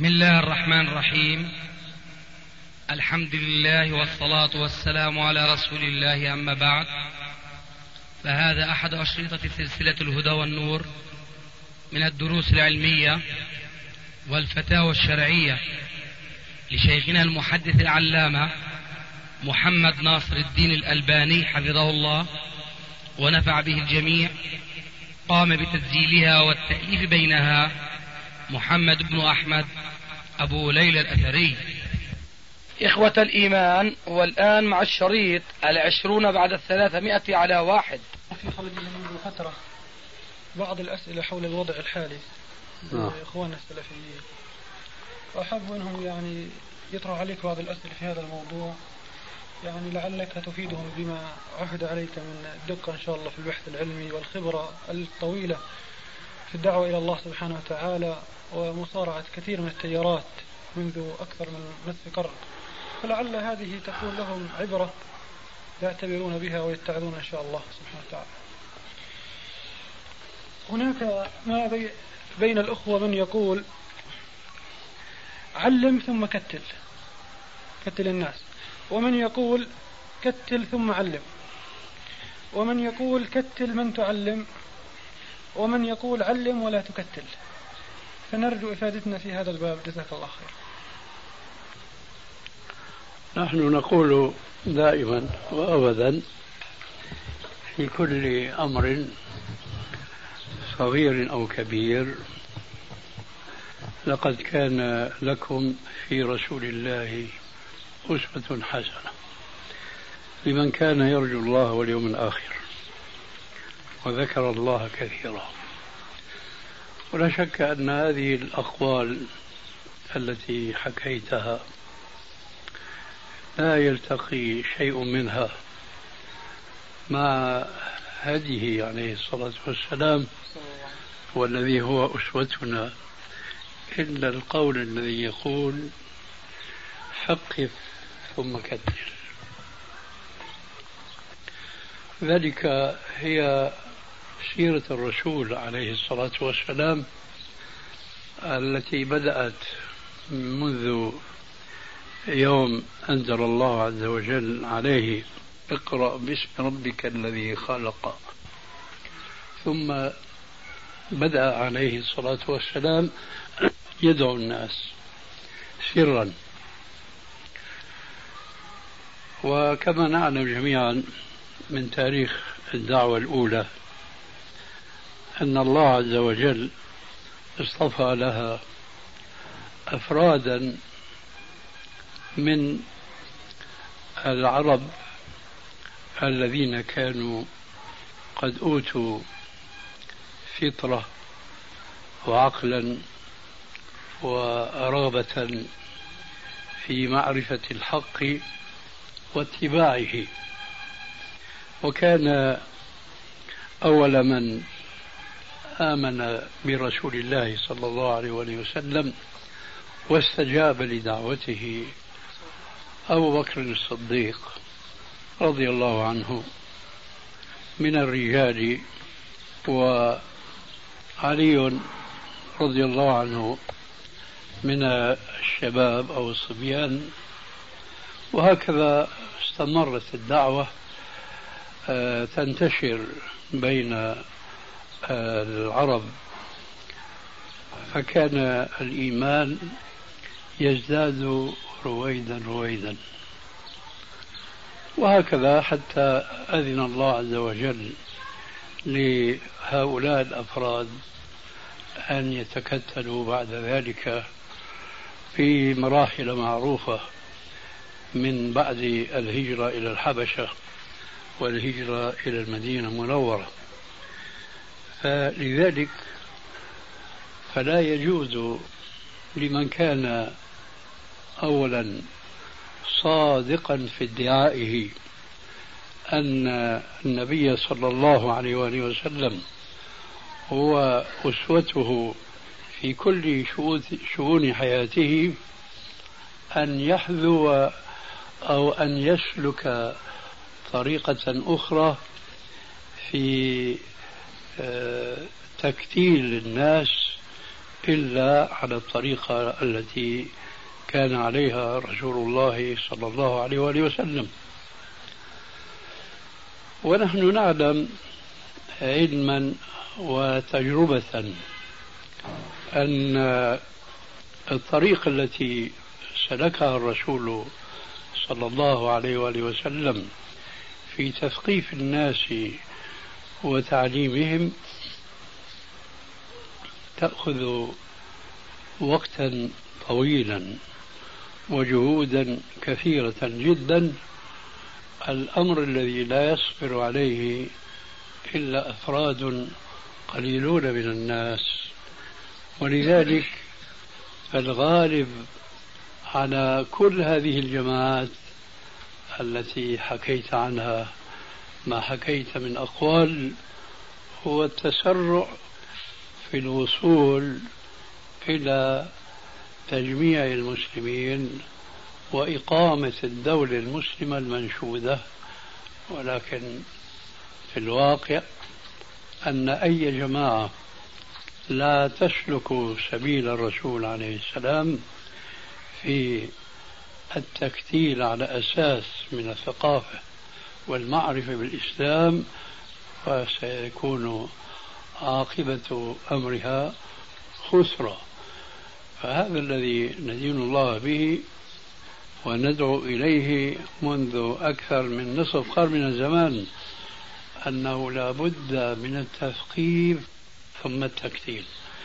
بسم الله الرحمن الرحيم. الحمد لله والصلاة والسلام على رسول الله، أما بعد، فهذا أحد أشرطة سلسلة الهدى والنور من الدروس العلمية والفتاوى الشرعية لشيخنا المحدث العلامة محمد ناصر الدين الألباني حفظه الله ونفع به الجميع. قام بتسجيلها والتأليف بينها محمد بن أحمد أبو ليلى الأثري. إخوة الإيمان، والآن مع الشريط 20 بعد 300 على 1. في خلدنا منذ فترة بعض الأسئلة حول الوضع الحالي لإخواننا السلفيين، وأحب أنهم يطرح عليك بعض الأسئلة في هذا الموضوع، لعلك تفيدهم بما عهد عليك من الدقة إن شاء الله في البحث العلمي والخبرة الطويلة في الدعوة إلى الله سبحانه وتعالى ومصارعة كثير من التيارات منذ أكثر من نصف قرن، فلعل هذه تكون لهم عبرة يعتبرون بها ويتعظون إن شاء الله سبحانه وتعالى. هناك ما بين الأخوة من يقول علم ثم كتل الناس، ومن يقول كتل ثم علم، ومن يقول كتل من تعلم، ومن يقول علم ولا تكتل. فنرجو إفادتنا في هذا الباب، جزاك الله خير. نحن نقول دائما وأبدا في كل أمر صغير أو كبير: لقد كان لكم في رسول الله أسوة حسنة لمن كان يرجو الله واليوم الآخر وذكر الله كثيرا. ولا شك أن هذه الأقوال التي حكيتها لا يلتقي شيء منها مع هديه عليه الصلاة والسلام والذي هو أسوتنا، إلا القول الذي يقول حقف ثم كتل. ذلك هي سيرة الرسول عليه الصلاة والسلام التي بدأت منذ يوم أنزل الله عز وجل عليه: اقرأ باسم ربك الذي خلق. ثم بدأ عليه الصلاة والسلام يدعو الناس سرا. وكما نعلم جميعا من تاريخ الدعوة الأولى أن الله عز وجل اصطفى لها أفرادا من العرب الذين كانوا قد أوتوا فطرة وعقلا ورغبة في معرفة الحق واتباعه. وكان أول من آمن برسول الله صلى الله عليه وسلم واستجاب لدعوته أبو بكر الصديق رضي الله عنه من الرجال، وعلي رضي الله عنه من الشباب أو الصبيان. وهكذا استمرت الدعوة تنتشر بين العرب، فكان الإيمان يزداد رويدا، وهكذا حتى أذن الله عز وجل لهؤلاء الأفراد أن يتكتلوا بعد ذلك في مراحل معروفة من بعد الهجرة إلى الحبشة والهجرة إلى المدينة المنورة. فلذلك فلا يجوز لمن كان أولا صادقا في ادعائه أن النبي صلى الله عليه وآله وسلم هو أسوته في كل شؤون حياته أن يحذو أو أن يسلك طريقة أخرى في تكتيل الناس إلا على الطريقة التي كان عليها رسول الله صلى الله عليه وآله وسلم. ونحن نعلم علما وتجربة أن الطريق التي سلكها الرسول صلى الله عليه وآله وسلم في تثقيف الناس وتعليمهم تأخذ وقتا طويلا وجهودا كثيرة جدا، الأمر الذي لا يصبر عليه إلا أفراد قليلون من الناس. ولذلك الغالب على كل هذه الجماعات التي حكيت عنها ما حكيت من أقوال هو التسرع في الوصول إلى تجميع المسلمين وإقامة الدولة المسلمة المنشودة. ولكن في الواقع أن أي جماعة لا تسلك سبيل الرسول عليه السلام في التكتيل على أساس من الثقافة والمعرفة بالإسلام فسيكون عاقبة أمرها خسرة. فهذا الذي ندين الله به وندعو إليه منذ أكثر من نصف قرن من الزمان، أنه لا بد من التثقيف ثم التكتيل.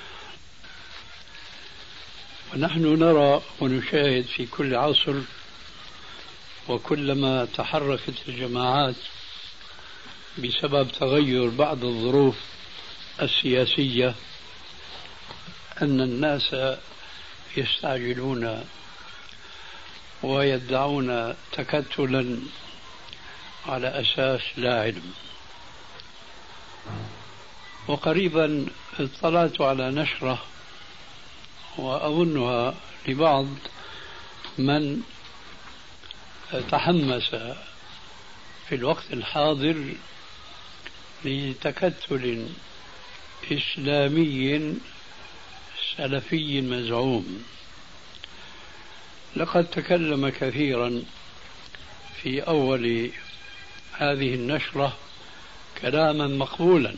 ونحن نرى ونشاهد في كل عصر وكلما تحركت الجماعات بسبب تغير بعض الظروف السياسية أن الناس يستعجلون ويدعون تكتلا على أساس لا علم. وقريبا اطلعت على نشرة وأظنها لبعض من تحمس في الوقت الحاضر لتكتل إسلامي سلفي مزعوم. لقد تكلم كثيرا في أول هذه النشرة كلاما مقبولا،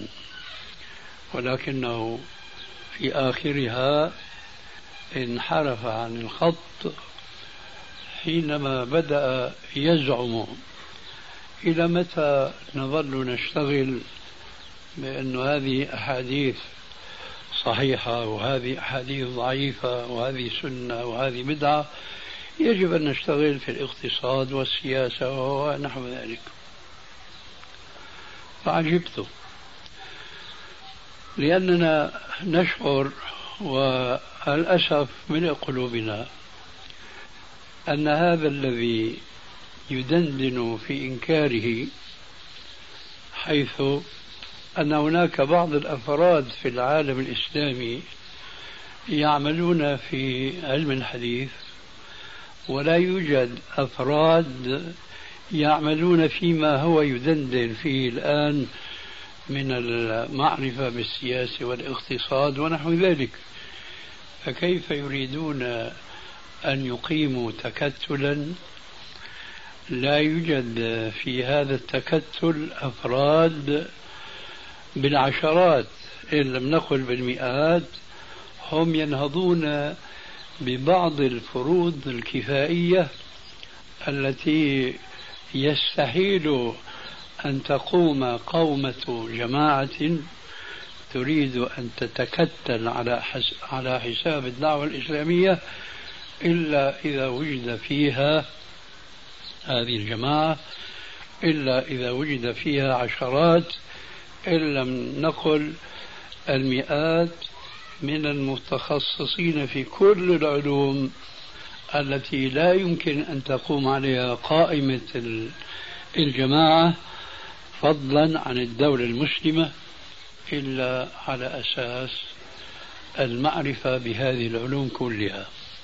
ولكنه في آخرها انحرف عن الخط حينما بدأ يزعم إلى متى نظل نشتغل بأن هذه أحاديث صحيحة وهذه أحاديث ضعيفة وهذه سنة وهذه بدعة، يجب أن نشتغل في الاقتصاد والسياسة ونحو ذلك. فعجبت لأننا نشعر والأسف من قلوبنا أن هذا الذي يدندن في إنكاره، حيث أن هناك بعض الأفراد في العالم الإسلامي يعملون في علم الحديث ولا يوجد أفراد يعملون فيما هو يدندن فيه الآن من المعرفة بالسياسة والاقتصاد ونحو ذلك، فكيف يريدون أن يقيموا تكتلا لا يوجد في هذا التكتل أفراد بالعشرات إن لم نقل بالمئات هم ينهضون ببعض الفروض الكفائية التي يستحيل أن تقوم قومة جماعة تريد أن تتكتل على حساب الدعوة الإسلامية إلا إذا وجد فيها هذه الجماعة، إلا إذا وجد فيها عشرات إن لم نقل المئات من المتخصصين في كل العلوم التي لا يمكن أن تقوم عليها قائمة الجماعة فضلا عن الدولة المسلمة إلا على أساس المعرفة بهذه العلوم كلها.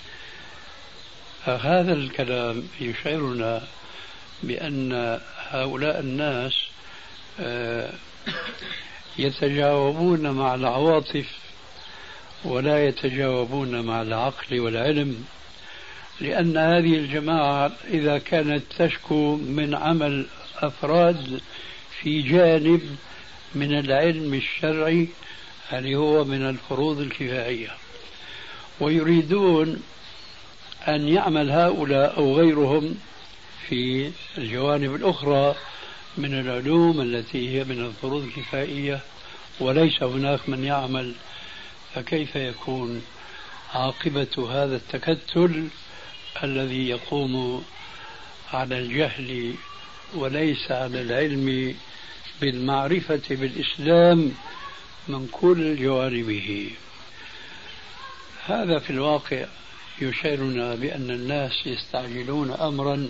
فهذا الكلام يشعرنا بأن هؤلاء الناس يتجاوبون مع العواطف ولا يتجاوبون مع العقل والعلم، لأن هذه الجماعة إذا كانت تشكو من عمل أفراد في جانب من العلم الشرعي اللي هو من الفروض الكفائية، ويريدون أن يعمل هؤلاء أو غيرهم في الجوانب الأخرى من العلوم التي هي من الفروض الكفائية وليس هناك من يعمل، فكيف يكون عاقبة هذا التكتل الذي يقوم على الجهل وليس على العلم بالمعرفة بالإسلام من كل جوانبه؟ هذا في الواقع يشيرنا بأن الناس يستعجلون أمرا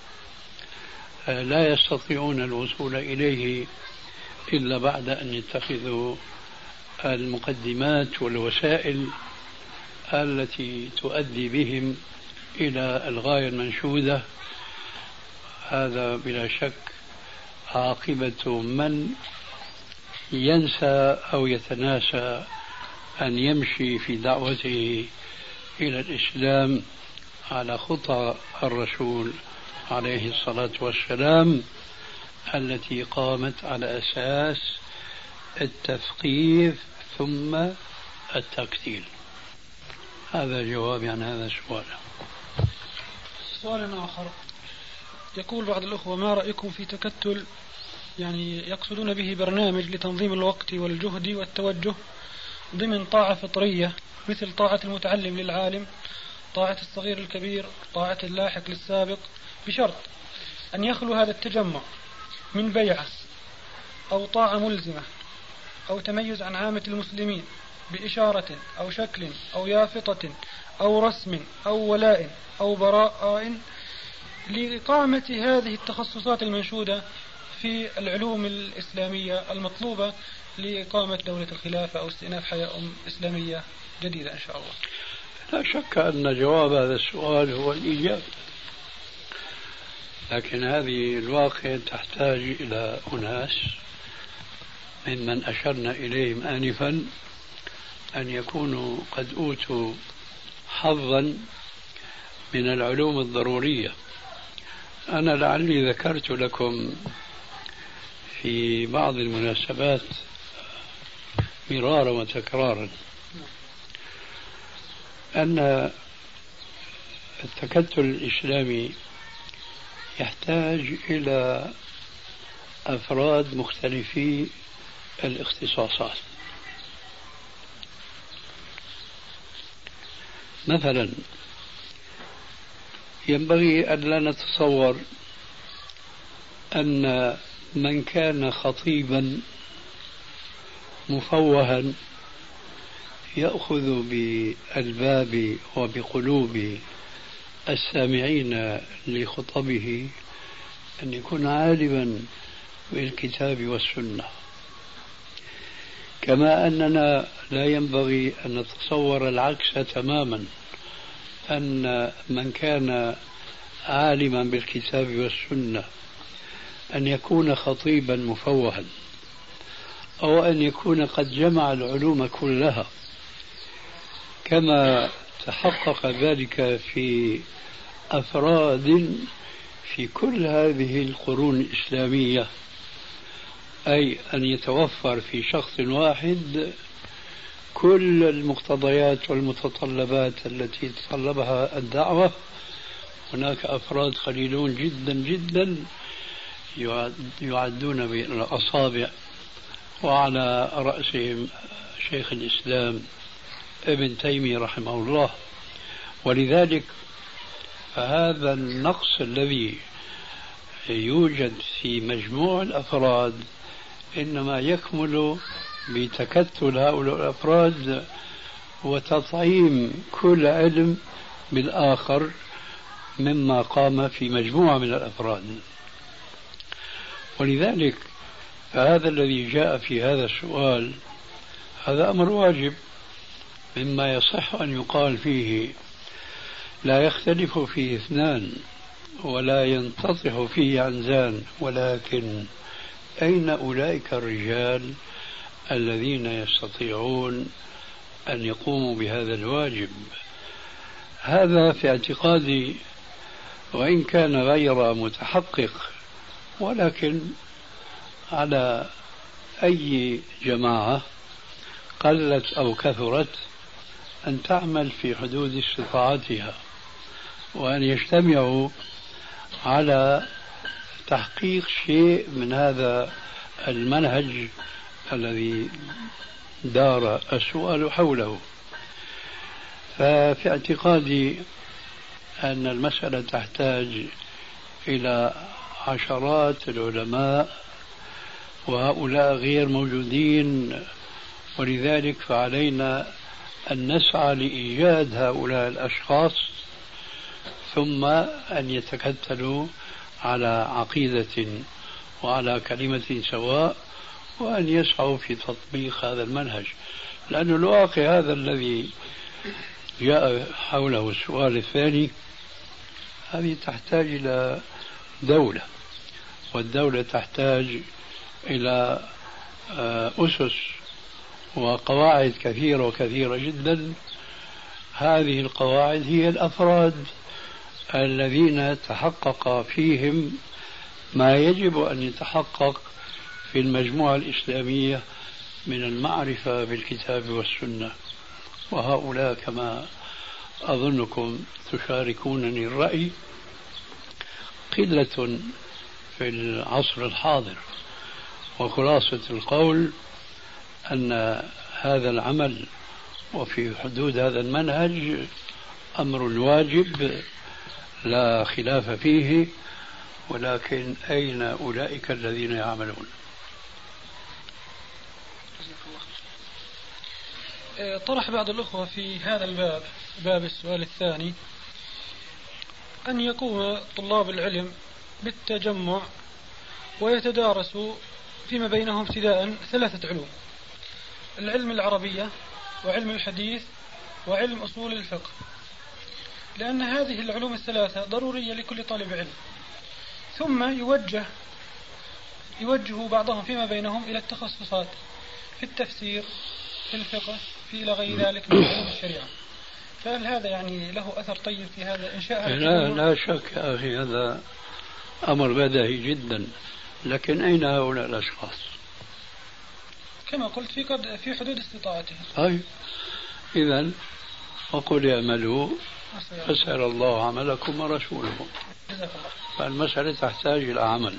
لا يستطيعون الوصول إليه إلا بعد أن يتخذوا المقدمات والوسائل التي تؤدي بهم إلى الغاية المنشودة. هذا بلا شك عاقبة من ينسى أو يتناسى أن يمشي في دعوته إلى الإسلام على خطى الرسول عليه الصلاة والسلام التي قامت على أساس التثقيف ثم التقتيل. هذا جوابي عن هذا السؤال. سؤال آخر يقول بعض الأخوة: ما رأيكم في تكتل يعني يقصدون به برنامج لتنظيم الوقت والجهد والتوجه ضمن طاعة فطرية مثل طاعة المتعلم للعالم، طاعة الصغير الكبير، طاعة اللاحق للسابق، بشرط أن يخلو هذا التجمع من بيعة أو طاعة ملزمة أو تميز عن عامة المسلمين بإشارة أو شكل أو يافطة أو رسم أو ولاء أو براء لإقامة هذه التخصصات المنشودة في العلوم الإسلامية المطلوبة لإقامة دولة الخلافة أو استئناف حياة إسلامية جديدة إن شاء الله. لا شك أن جواب هذا السؤال هو الإجابة، لكن هذه الواقع تحتاج إلى أناس ممن أشرنا إليهم آنفا أن يكونوا قد أوتوا حظا من العلوم الضرورية. أنا لعلي ذكرت لكم في بعض المناسبات مرارا وتكرارا أن التكتل الإسلامي يحتاج إلى أفراد مختلفي الاختصاصات. مثلا ينبغي أن لا نتصور أن من كان خطيبا مفوها يأخذ بالباب وبقلوب السامعين لخطبه أن يكون عالما بالكتاب والسنة، كما أننا لا ينبغي أن نتصور العكس تماما، أن من كان عالما بالكتاب والسنة أن يكون خطيبا مفوها أو أن يكون قد جمع العلوم كلها، كما تحقق ذلك في أفراد في كل هذه القرون الإسلامية، أي أن يتوفر في شخص واحد كل المقتضيات والمتطلبات التي تطلبها الدعوة. هناك أفراد قليلون جدا جدا يعدون بالأصابع، وعلى رأسهم شيخ الإسلام ابن تيمية رحمه الله. ولذلك فهذا النقص الذي يوجد في مجموع الأفراد إنما يكمل بتكتل هؤلاء الأفراد وتطعيم كل علم بالآخر مما قام في مجموعة من الأفراد. ولذلك فهذا الذي جاء في هذا السؤال هذا أمر واجب، مما يصح أن يقال فيه لا يختلف فيه اثنان ولا ينتطح فيه عنزان، ولكن أين أولئك الرجال الذين يستطيعون أن يقوموا بهذا الواجب. هذا في اعتقادي وإن كان غير متحقق، ولكن على أي جماعة قلت أو كثرت أن تعمل في حدود استطاعتها، وأن يجتمعوا على تحقيق شيء من هذا المنهج الذي دار السؤال حوله. ففي اعتقادي أن المسألة تحتاج إلى عشرات العلماء، وهؤلاء غير موجودين، ولذلك فعلينا أن نسعى لإيجاد هؤلاء الأشخاص، ثم أن يتكتلوا على عقيدة وعلى كلمة سواء، وأن يسعوا في تطبيق هذا المنهج. لأن الواقع هذا الذي جاء حوله السؤال الثاني، هذه تحتاج إلى دولة، والدولة تحتاج إلى أسس وقواعد كثيرة وكثيرة جدا. هذه القواعد هي الأفراد الذين تحقق فيهم ما يجب أن يتحقق في المجموعة الإسلامية من المعرفة بالكتاب والسنة. وهؤلاء كما أظنكم تشاركونني الرأي قلة في العصر الحاضر. وخلاصة القول أن هذا العمل وفي حدود هذا المنهج أمر واجب لا خلاف فيه، ولكن أين أولئك الذين يعملون؟ طرح بعض الأخوة في هذا الباب، باب السؤال الثاني، أن يقوم طلاب العلم بالتجمع ويتدارسوا فيما بينهم ابتداء 3 علوم: العلم العربية، وعلم الحديث، وعلم أصول الفقه، لأن هذه العلوم ال3 ضرورية لكل طالب علم. ثم يوجه بعضهم فيما بينهم إلى التخصصات في التفسير، في الفقه، في إلى غير ذلك من علوم الشريعة. فهل هذا يعني له أثر طيب في هذا إنشاء؟ لا شك يا أخي، هذا أمر بديهي جدا، لكن أين هؤلاء الأشخاص؟ كما قلت في حدود استطاعتهم. طيب إذن وقل اعملوا فسيرى الله عملكم ورسوله. فالمسألة تحتاج إلى عمل.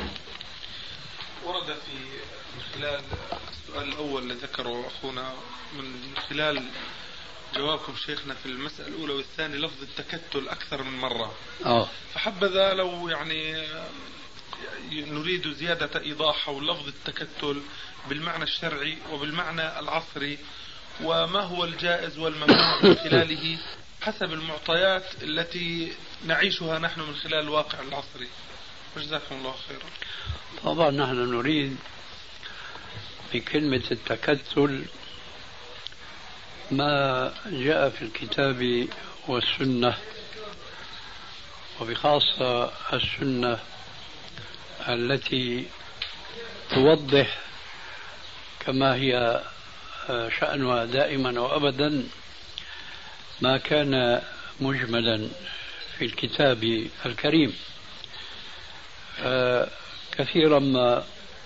ورد في خلال السؤال الأول الذي ذكره أخونا، من خلال جوابكم شيخنا في المسألة الأولى والثانية لفظ التكتل أكثر من مرة. فحبذا لو يعني نريد زيادة إيضاح حول لفظ التكتل بالمعنى الشرعي وبالمعنى العصري، وما هو الجائز والممنوع من خلاله حسب المعطيات التي نعيشها نحن من خلال الواقع العصري. وجزاكم الله خيرا. طبعا نحن نريد بكلمة التكتل ما جاء في الكتاب والسنة، وبخاصة السنة التي توضح كما هي شأنها دائما وأبدا ما كان مجملا في الكتاب الكريم. كثيرا ما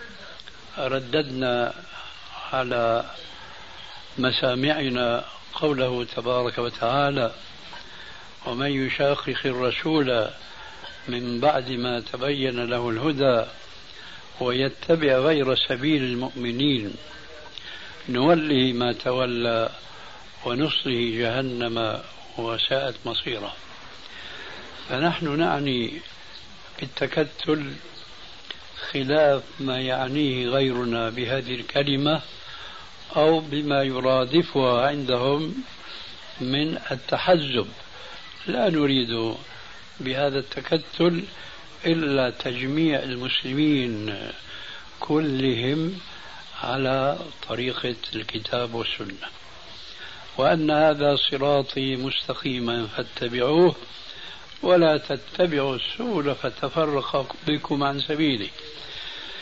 رددنا على مسامعنا قوله تبارك وتعالى: ومن يشاقق الرسول من بعد ما تبين له الهدى ويتبع غير سبيل المؤمنين نوله ما تولى ونصله جهنم وساءت مصيره. فنحن نعني بالتكتل خلاف ما يعنيه غيرنا بهذه الكلمة أو بما يرادفها عندهم من التحزب. لا نريد بهذا التكتل إلا تجميع المسلمين كلهم على طريقة الكتاب والسنة، وأن هذا صراطي مستقيما فاتبعوه ولا تتبعوا السبل فتفرق بكم عن سبيله.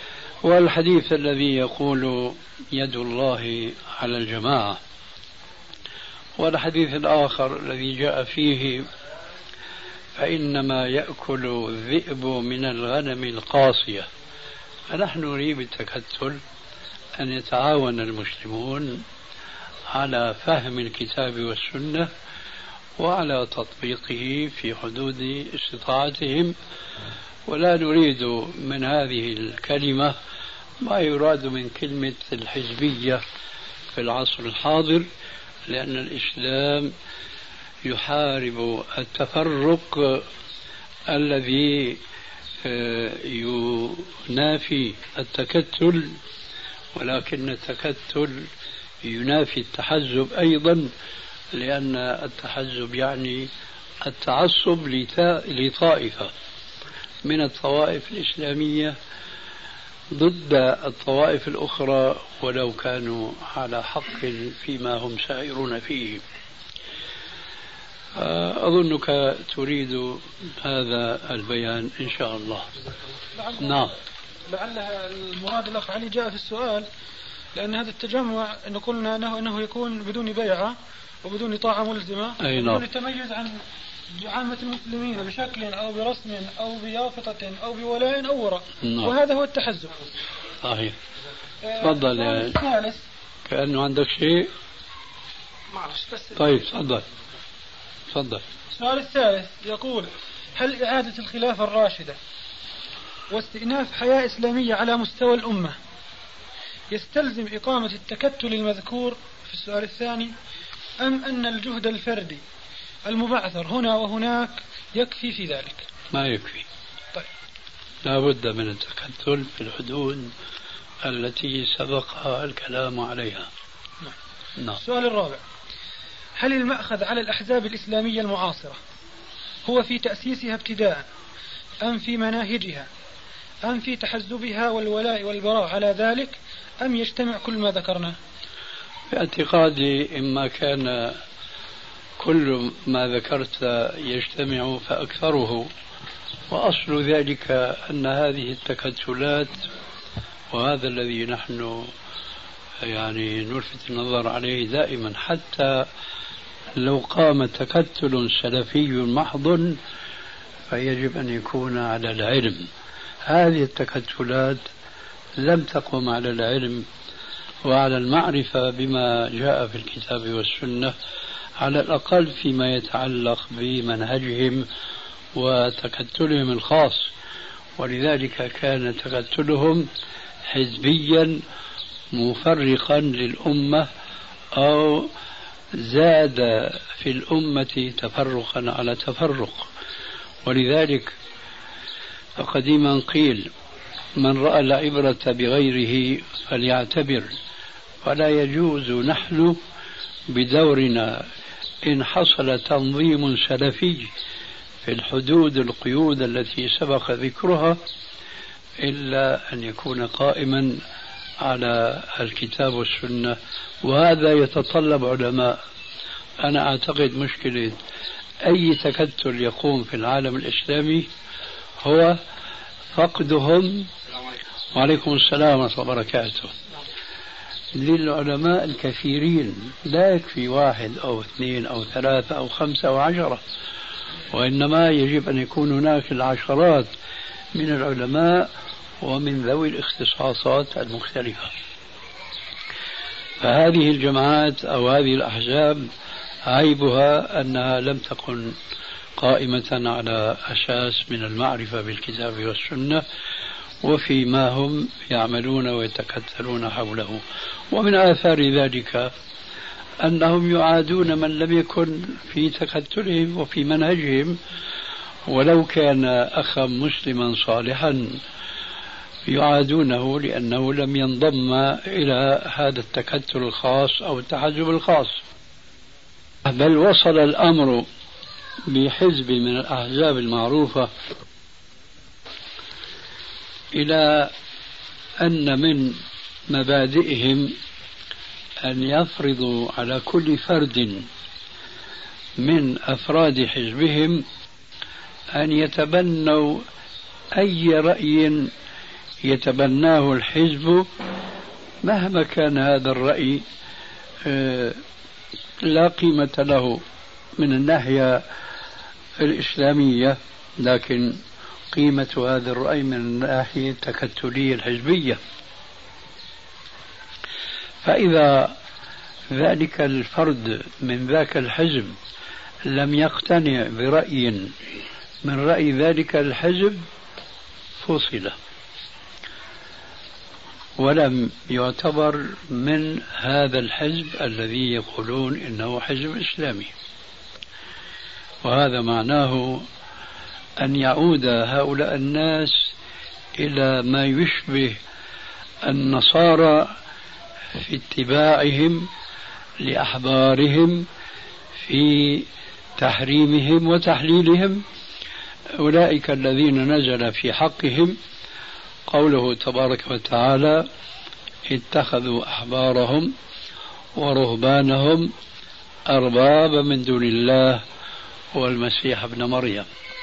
والحديث الذي يقول يد الله على الجماعة، والحديث الآخر الذي جاء فيه فإنما يأكل الذئب من الغنم القاصية. فنحن نريد بالتكتل أن يتعاون المسلمون على فهم الكتاب والسنة وعلى تطبيقه في حدود استطاعتهم، ولا نريد من هذه الكلمة ما يراد من كلمة الحزبية في العصر الحاضر، لأن الإسلام يحارب التفرق الذي ينافي التكتل، ولكن التكتل ينافي التحزب أيضا، لأن التحزب يعني التعصب لطائفة من الطوائف الإسلامية ضد الطوائف الأخرى ولو كانوا على حق فيما هم سائرون فيه. أظنك تريد هذا البيان إن شاء الله. نعم. لعل المراد الأخ علي جاء في السؤال لأن هذا التجمع إن قلنا أنه يكون بدون بيعة وبدون طاعة ملزمة وبدون تميز عن عامة المسلمين بشكل أو برسم أو بيافطة أو بولاء أو وراء، وهذا هو التحزب. صحيح. تفضل يا كأنه عندك شيء. معلش بس. طيب تفضل. السؤال الثالث يقول: هل إعادة الخلافة الراشدة واستئناف حياة إسلامية على مستوى الأمة يستلزم إقامة التكتل المذكور في السؤال الثاني، أم أن الجهد الفردي المبعثر هنا وهناك يكفي في ذلك؟ ما يكفي. طيب. لا بد من التكتل في الحدود التي سبق الكلام عليها. نعم. السؤال الرابع: هل المأخذ على الأحزاب الإسلامية المعاصرة هو في تأسيسها ابتداء، أم في مناهجها، أم في تحزبها والولاء والبراء على ذلك، أم يجتمع كل ما ذكرنا؟ في اعتقادي إما كان كل ما ذكرت يجتمع فأكثره، وأصل ذلك أن هذه التكتلات، وهذا الذي نحن يعني نلفت النظر عليه دائما، حتى لو قام تكتل سلفي محض فيجب أن يكون على العلم. هذه التكتلات لم تقم على العلم وعلى المعرفة بما جاء في الكتاب والسنة، على الأقل فيما يتعلق بمنهجهم وتكتلهم الخاص، ولذلك كان تكتلهم حزبيا مفرقا للأمة أو زاد في الأمة تفرقا على تفرق. ولذلك فقديما قيل: من رأى العبرة بغيره فليعتبر. فلا يجوز نحن بدورنا إن حصل تنظيم سلفي في الحدود القيود التي سبق ذكرها إلا أن يكون قائما على الكتاب والسنة، وهذا يتطلب علماء. أنا أعتقد مشكلة أي تكتل يقوم في العالم الإسلامي هو فقدهم، وعليكم السلام ورحمة الله وبركاته، للعلماء الكثيرين. لا يكفي واحد أو اثنين أو ثلاثة أو خمسة أو 10، وإنما يجب أن يكون هناك العشرات من العلماء ومن ذوي الاختصاصات المختلفة. فهذه الجماعات أو هذه الأحزاب عيبها أنها لم تكن قائمة على أساس من المعرفة بالكتاب والسنة وفيما هم يعملون ويتكتلون حوله. ومن آثار ذلك أنهم يعادون من لم يكن في تكتلهم وفي منهجهم، ولو كان أخا مسلما صالحا يعادونه لأنه لم ينضم إلى هذا التكتل الخاص أو التحزب الخاص. بل وصل الأمر بحزب من الأحزاب المعروفة إلى أن من مبادئهم أن يفرضوا على كل فرد من أفراد حزبهم أن يتبنوا أي رأي يتبناه الحزب، مهما كان هذا الرأي لا قيمة له من الناحية الإسلامية، لكن قيمة هذا الرأي من الناحية التكتلية الحزبية. فإذا ذلك الفرد من ذاك الحزب لم يقتنع برأي من رأي ذلك الحزب فصل ولم يعتبر من هذا الحزب الذي يقولون إنه حزب إسلامي. وهذا معناه أن يعود هؤلاء الناس إلى ما يشبه النصارى في اتباعهم لأحبارهم في تحريمهم وتحليلهم. أولئك الذين نزل في حقهم قوله تبارك وتعالى: اتخذوا أحبارهم ورهبانهم أربابا من دون الله والمسيح ابن مريم.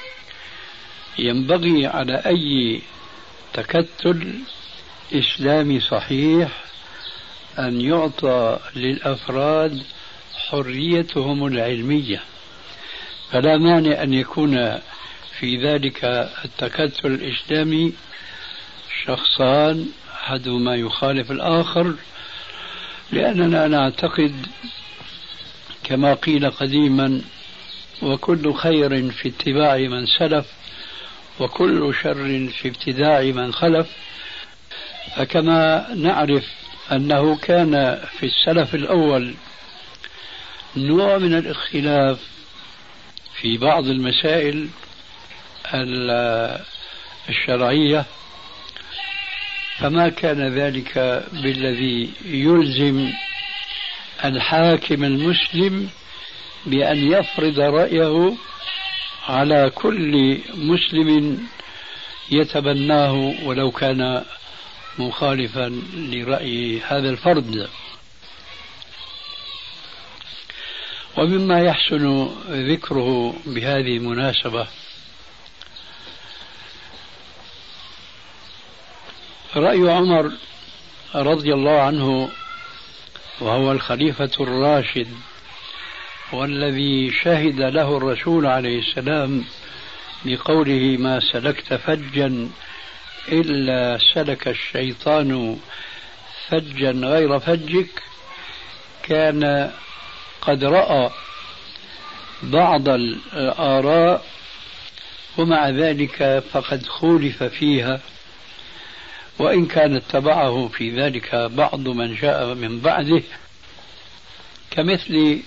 ينبغي على أي تكتل إسلامي صحيح أن يعطى للأفراد حريتهم العلمية، فلا مانع أن يكون في ذلك التكتل الإسلامي شخصان أحدهما يخالف الآخر، لأننا نعتقد كما قيل قديما: وكل خير في اتباع من سلف وكل شر في ابتداع من خلف. فكما نعرف أنه كان في السلف الأول نوع من الاختلاف في بعض المسائل الشرعية، فما كان ذلك بالذي يلزم الحاكم المسلم بأن يفرض رأيه على كل مسلم يتبناه ولو كان مخالفا لرأي هذا الفرد. ومما يحسن ذكره بهذه المناسبة رأي عمر رضي الله عنه، وهو الخليفة الراشد والذي شهد له الرسول عليه السلام بقوله: ما سلكت فجا إلا سلك الشيطان فجا غير فجك. كان قد رأى بعض الآراء ومع ذلك فقد خولف فيها، وإن كان اتبعه في ذلك بعض من جاء من بعده، كمثل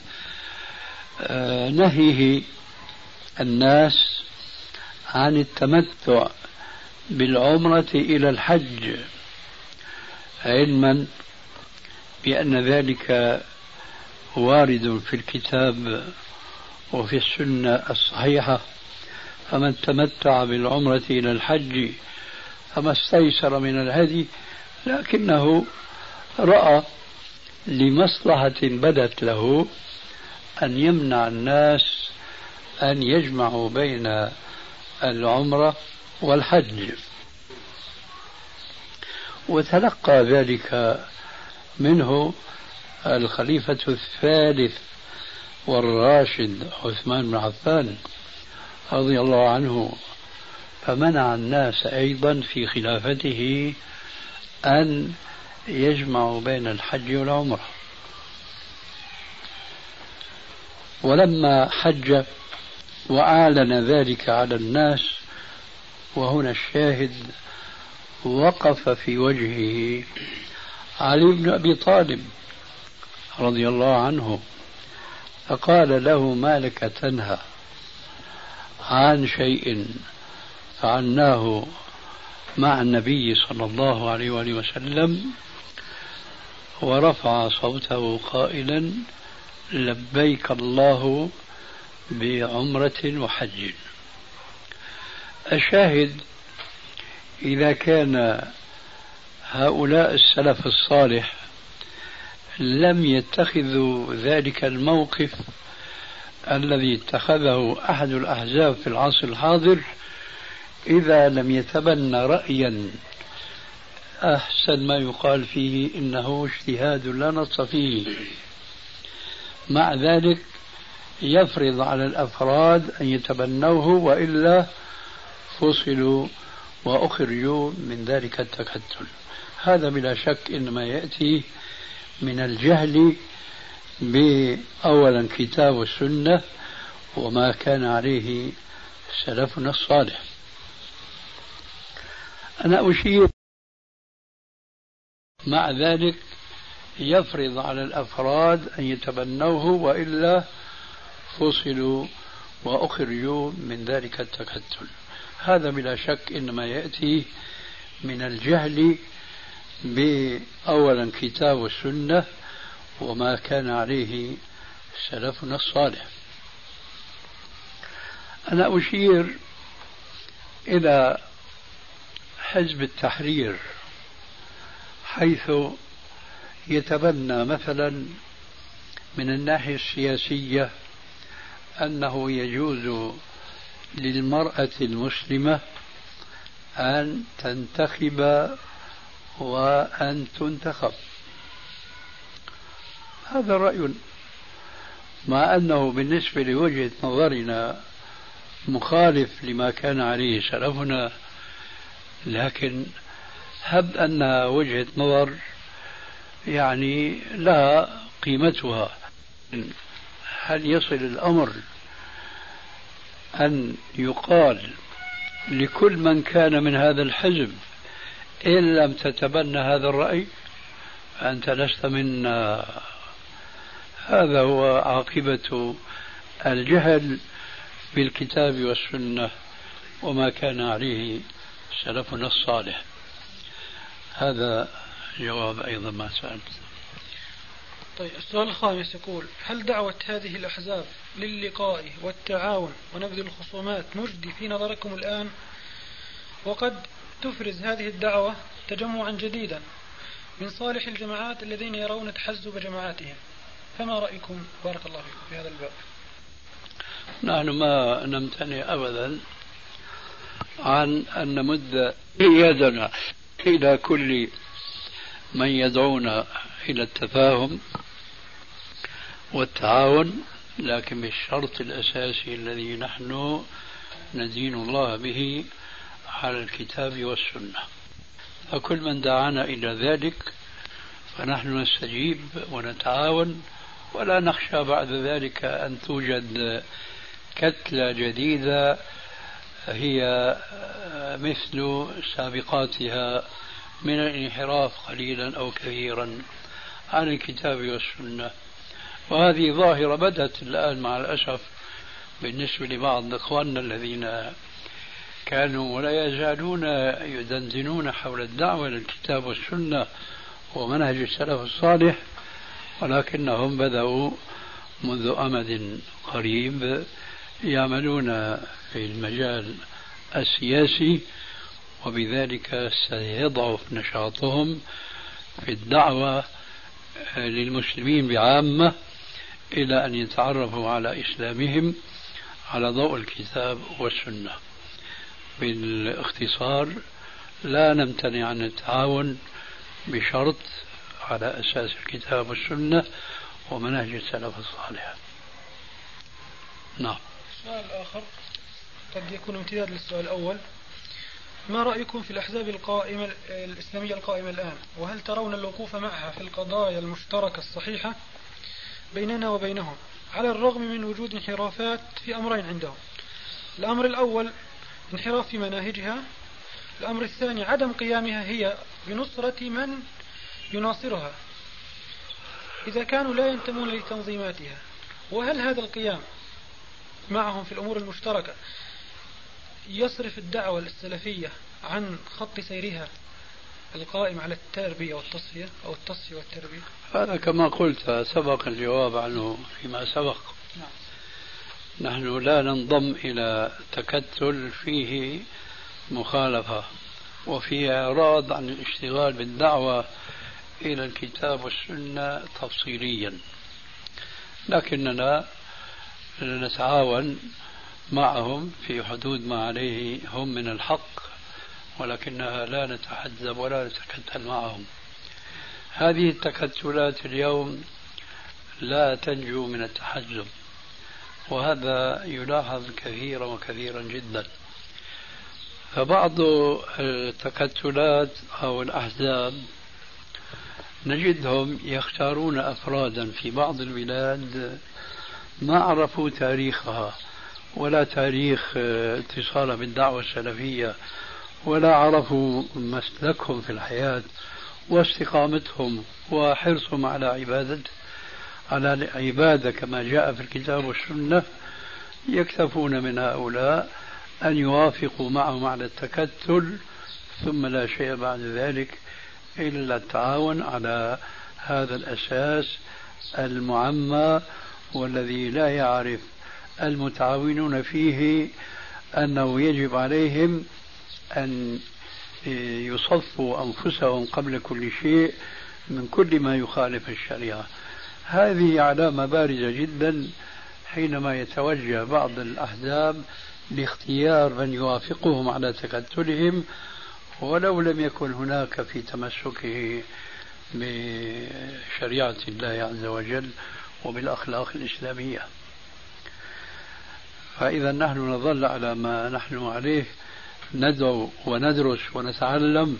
نهيه الناس عن التمتع بالعمرة إلى الحج، علما بأن ذلك وارد في الكتاب وفي السنة الصحيحة. فمن تمتع بالعمرة إلى الحج فما استيسر من الهدي، لكنه رأى لمصلحة بدت له أن يمنع الناس أن يجمعوا بين العمرة والحج، وتلقى ذلك منه الخليفة الثالث والراشد عثمان بن عفان رضي الله عنه، فمنع الناس أيضا في خلافته أن يجمعوا بين الحج والعمرة. ولما حج وأعلن ذلك على الناس، وهنا الشاهد، وقف في وجهه علي بن أبي طالب رضي الله عنه فقال له: ما لك تنهى عن شيء فعلناه مع النبي صلى الله عليه وآله وسلم؟ ورفع صوته قائلا: لبيك الله بعمرة وحج. الشاهد: إذا كان هؤلاء السلف الصالح لم يتخذوا ذلك الموقف الذي اتخذه أحد الأحزاب في العصر الحاضر، إذا لم يتبنى رأيا أحسن ما يقال فيه إنه اجتهاد لا نص فيه، مع ذلك يفرض على الأفراد أن يتبنوه، وإلا فصلوا وأخرجوا من ذلك التكتل. هذا بلا شك إنما يأتي من الجهل بأولا كتاب والسنة وما كان عليه سلفنا الصالح. أنا أشير مع ذلك يفرض على الأفراد أن يتبنوه، وإلا فصلوا وأخرجوا من ذلك التكتل. هذا بلا شك إنما يأتي من الجهل بأولا كتاب والسنة وما كان عليه سلفنا الصالح. أنا أشير إلى حزب التحرير، حيث يتبنى مثلا من الناحية السياسية أنه يجوز للمرأة المسلمة أن تنتخب وأن تنتخب. هذا رأي، مع أنه بالنسبة لوجهة نظرنا مخالف لما كان عليه سلفنا، لكن هب أنها وجهة نظر يعني لا قيمتها. هل يصل الأمر أن يقال لكل من كان من هذا الحزب إن لم تتبنى هذا الرأي أنت لست منا؟ هذا هو عاقبة الجهل بالكتاب والسنة وما كان عليه سلفنا الصالح. هذا جواب أيضا ما سألت. طيب، السؤال الخامس يقول: هل دعوة هذه الأحزاب للقاء والتعاون ونبذ الخصومات مجدي في نظركم الآن؟ وقد تفرز هذه الدعوة تجمعا جديدا من صالح الجماعات الذين يرون تحزب جماعاتهم، فما رأيكم بارك الله فيكم في هذا الباب؟ نحن ما نمتنع أبدا عن أن نمد يدنا إلى كل من يدعونا إلى التفاهم والتعاون، لكن بالشرط الأساسي الذي نحن ندين الله به على الكتاب والسنة. فكل من دعانا إلى ذلك فنحن نستجيب ونتعاون، ولا نخشى بعد ذلك أن توجد كتلة جديدة هي مثل سابقاتها من الانحراف قليلا أو كثيرا عن الكتاب والسنة. وهذه ظاهرة بدأت الآن مع الأسف بالنسبة لبعض إخواننا الذين كانوا ولا يزالون يدندنون حول الدعوة للكتاب والسنة ومنهج السلف الصالح، ولكنهم بدأوا منذ أمد قريب يعملون في المجال السياسي، وبذلك سيضعف نشاطهم في الدعوة للمسلمين بعامة إلى أن يتعرفوا على إسلامهم على ضوء الكتاب والسنة. بالاختصار لا نمتنع عن التعاون بشرط على أساس الكتاب والسنة ومنهج السلف الصالح. نعم. السؤال الآخر قد يكون امتداد للسؤال الأول: ما رأيكم في الأحزاب القائمة الإسلامية القائمة الآن؟ وهل ترون الوقوف معها في القضايا المشتركة الصحيحة بيننا وبينهم، على الرغم من وجود انحرافات في أمرين عندهم؟ الأمر الأول انحراف في مناهجها، الأمر الثاني عدم قيامها هي بنصرة من يناصرها إذا كانوا لا ينتمون لتنظيماتها. وهل هذا القيام معهم في الأمور المشتركة يصرف الدعوة السلفية عن خط سيرها القائم على التربية والتصفية أو التصفية والتربية؟ هذا كما قلت سبق الجواب عنه فيما سبق. نعم. نحن لا ننضم إلى تكتل فيه مخالفة وفيه إعراض عن الاشتغال بالدعوة إلى الكتاب والسنة تفصيليا، لكننا نتعاون معهم في حدود ما عليه هم من الحق، ولكنها لا نتحزب ولا نتكتل معهم. هذه التكتلات اليوم لا تنجو من التحزب، وهذا يلاحظ كثيرا وكثيرا جدا. فبعض التكتلات أو الأحزاب نجدهم يختارون أفرادا في بعض البلاد ما عرفوا تاريخها ولا تاريخ اتصالها بالدعوة السلفية، ولا عرفوا مسلكهم في الحياة واستقامتهم وحرصهم على العبادة كما جاء في الكتاب والسنة. يكتفون من هؤلاء أن يوافقوا معهم على التكتل، ثم لا شيء بعد ذلك إلا التعاون على هذا الأساس المعمى، والذي لا يعرف المتعاونون فيه أنه يجب عليهم أن يصفوا أنفسهم قبل كل شيء من كل ما يخالف الشريعة. هذه علامة بارزة جدا حينما يتوجه بعض الأحزاب لاختيار من يوافقهم على تكتلهم ولو لم يكن هناك في تمسكه بشريعة الله عز وجل وبالأخلاق الإسلامية. فإذا نحن نظل على ما نحن عليه، ندعو وندرس ونتعلم،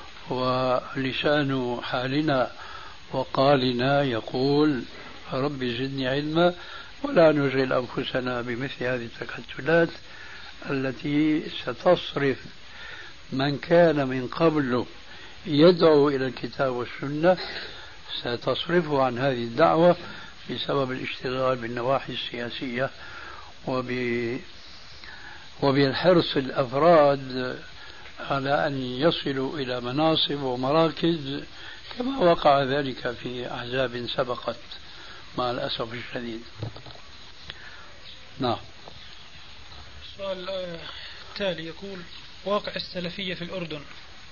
ولسان حالنا وقالنا يقول رب زدني علما، ولا نشغل أنفسنا بمثل هذه التكتلات التي ستصرف من كان من قبل يدعو إلى الكتاب والسنة، ستصرفه عن هذه الدعوة بسبب الاشتغال بالنواحي السياسية وبالحرص الأفراد على أن يصلوا إلى مناصب ومراكز كما وقع ذلك في أحزاب سبقت مع الأسف الشديد. نعم. السؤال التالي يقول: واقع السلفية في الأردن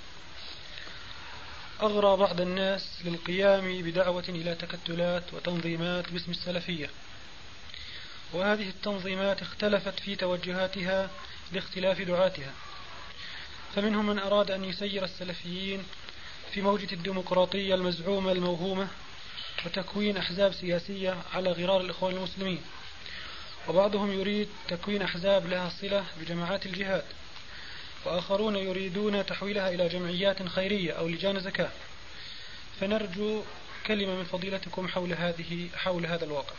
أغرى بعض الناس للقيام بدعوة إلى تكتلات وتنظيمات باسم السلفية، وهذه التنظيمات اختلفت في توجهاتها لاختلاف دعاتها، فمنهم من أراد أن يسير السلفيين في موجة الديمقراطية المزعومة الموهومة وتكوين أحزاب سياسية على غرار الإخوان المسلمين، وبعضهم يريد تكوين أحزاب لها صلة بجماعات الجهاد، وآخرون يريدون تحويلها إلى جمعيات خيرية أو لجان زكاة. فنرجو كلمة من فضيلتكم حول هذا الواقع.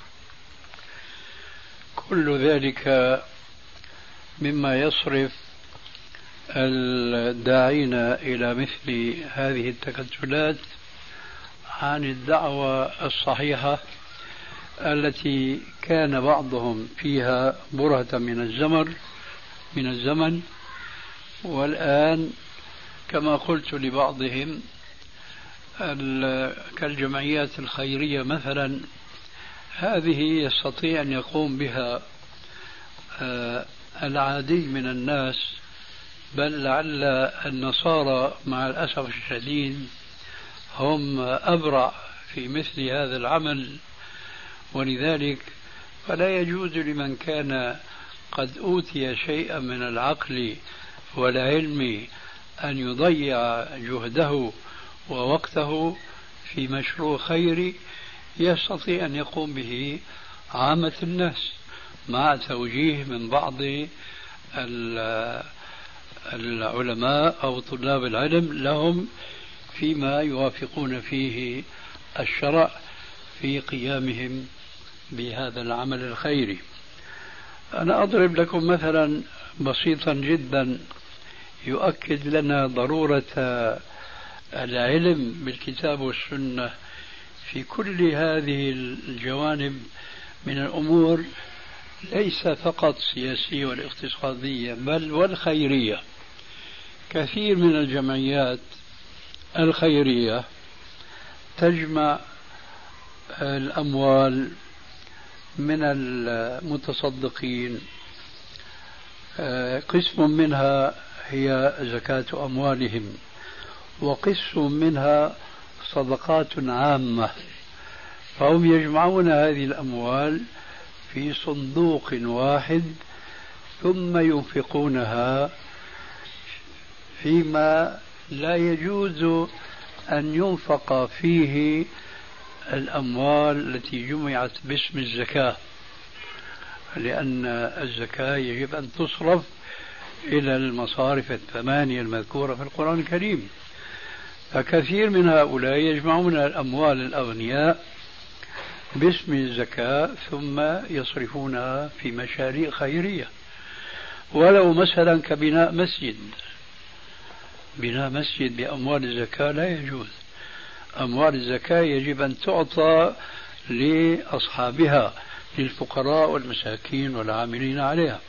كل ذلك مما يصرف الداعين إلى مثل هذه التكتلات عن الدعوة الصحيحة التي كان بعضهم فيها برهة من الزمن، والآن كما قلت لبعضهم كالجمعيات الخيرية مثلا، هذه يستطيع أن يقوم بها العادي من الناس، بل لعل النصارى مع الأسف الشديد هم أبرع في مثل هذا العمل. ولذلك فلا يجوز لمن كان قد أوتي شيئا من العقل والعلم أن يضيع جهده ووقته في مشروع خيري يستطيع أن يقوم به عامة الناس، مع توجيه من بعض العلماء أو طلاب العلم لهم فيما يوافقون فيه الشرع في قيامهم بهذا العمل الخيري. أنا أضرب لكم مثلا بسيطا جدا يؤكد لنا ضرورة العلم بالكتاب والسنة في كل هذه الجوانب من الأمور، ليس فقط سياسية والاقتصادية بل والخيرية. كثير من الجمعيات الخيرية تجمع الأموال من المتصدقين، قسم منها هي زكاة أموالهم، وقسم منها صدقات عامة، فهم يجمعون هذه الأموال في صندوق واحد ثم ينفقونها فيما لا يجوز أن ينفق فيه الأموال التي جمعت باسم الزكاة، لأن الزكاة يجب أن تصرف إلى المصارف الثمانية المذكورة في القرآن الكريم. فكثير من هؤلاء يجمعون الأموال الأغنياء باسم الزكاة ثم يصرفونها في مشاريع خيرية، ولو مثلا كبناء مسجد. بناء مسجد بأموال الزكاة لا يجوز. أموال الزكاة يجب أن تعطى لأصحابها، للفقراء والمساكين والعاملين عليها.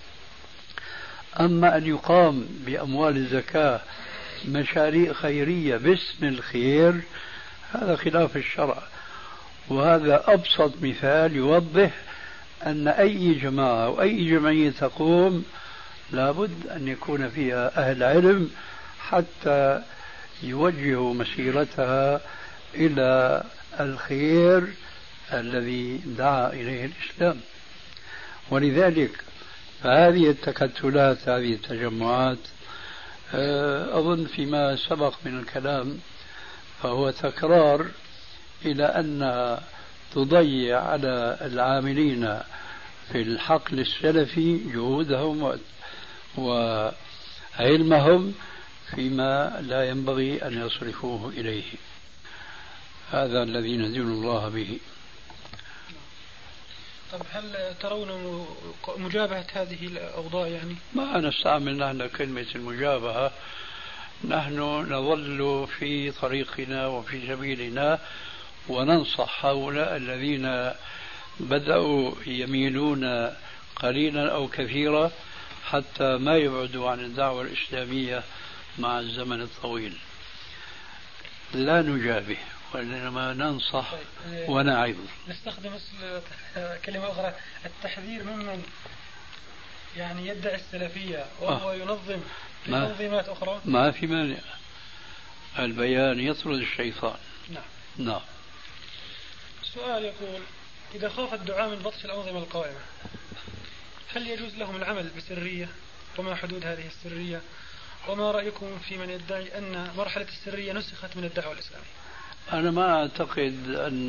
أما أن يقام بأموال الزكاة مشاريع خيرية باسم الخير، هذا خلاف الشرع. وهذا أبسط مثال يوضح أن أي جماعة أو أي جمعية تقوم لابد أن يكون فيها أهل علم حتى يوجهوا مسيرتها إلى الخير الذي دعا إليه الإسلام. ولذلك فهذه التكتلات، هذه التجمعات، أظن فيما سبق من الكلام فهو تكرار إلى أن تضيع على العاملين في الحقل السلفي جهودهم وعلمهم فيما لا ينبغي أن يصرفوه إليه. هذا الذي ندين الله به. طب هل ترون مجابهة هذه الأوضاع؟ يعني ما نستعمل نحن كلمة المجابهة، نحن نظل في طريقنا وفي سبيلنا وننصح هؤلاء الذين بدأوا يميلون قليلا أو كثيرا حتى ما يبعدوا عن الدعوة الإسلامية مع الزمن الطويل. لا نجابه وإنما ننصح ونعظ. نستخدم كلمة أخرى، التحذير ممن يعني يدعي السلفية وهو ينظم تنظيمات أخرى. ما في مانع، البيان يطرد الشيطان. نعم. السؤال يقول: إذا خاف الدعاء من بطش الأنظمة القائمة هل يجوز لهم العمل بسرية؟ وما حدود هذه السرية؟ وما رأيكم في من يدعي أن مرحلة السرية نسخت من الدعوة الإسلامية؟ أنا ما أعتقد أن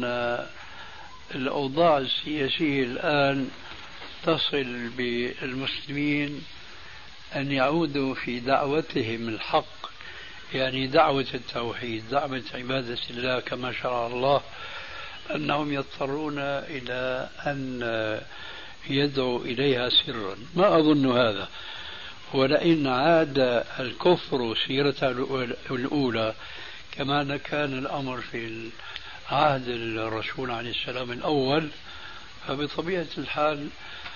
الأوضاع السياسية الآن تصل بالمسلمين أن يعودوا في دعوتهم الحق، يعني دعوة التوحيد، دعوة عبادة الله كما شرع الله، أنهم يضطرون إلى أن يدعوا إليها سرا. ما أظن هذا. ولئن عاد الكفر سيرته الأولى كما كان الأمر في عهد الرسول عليه السلام الأول، فبطبيعة الحال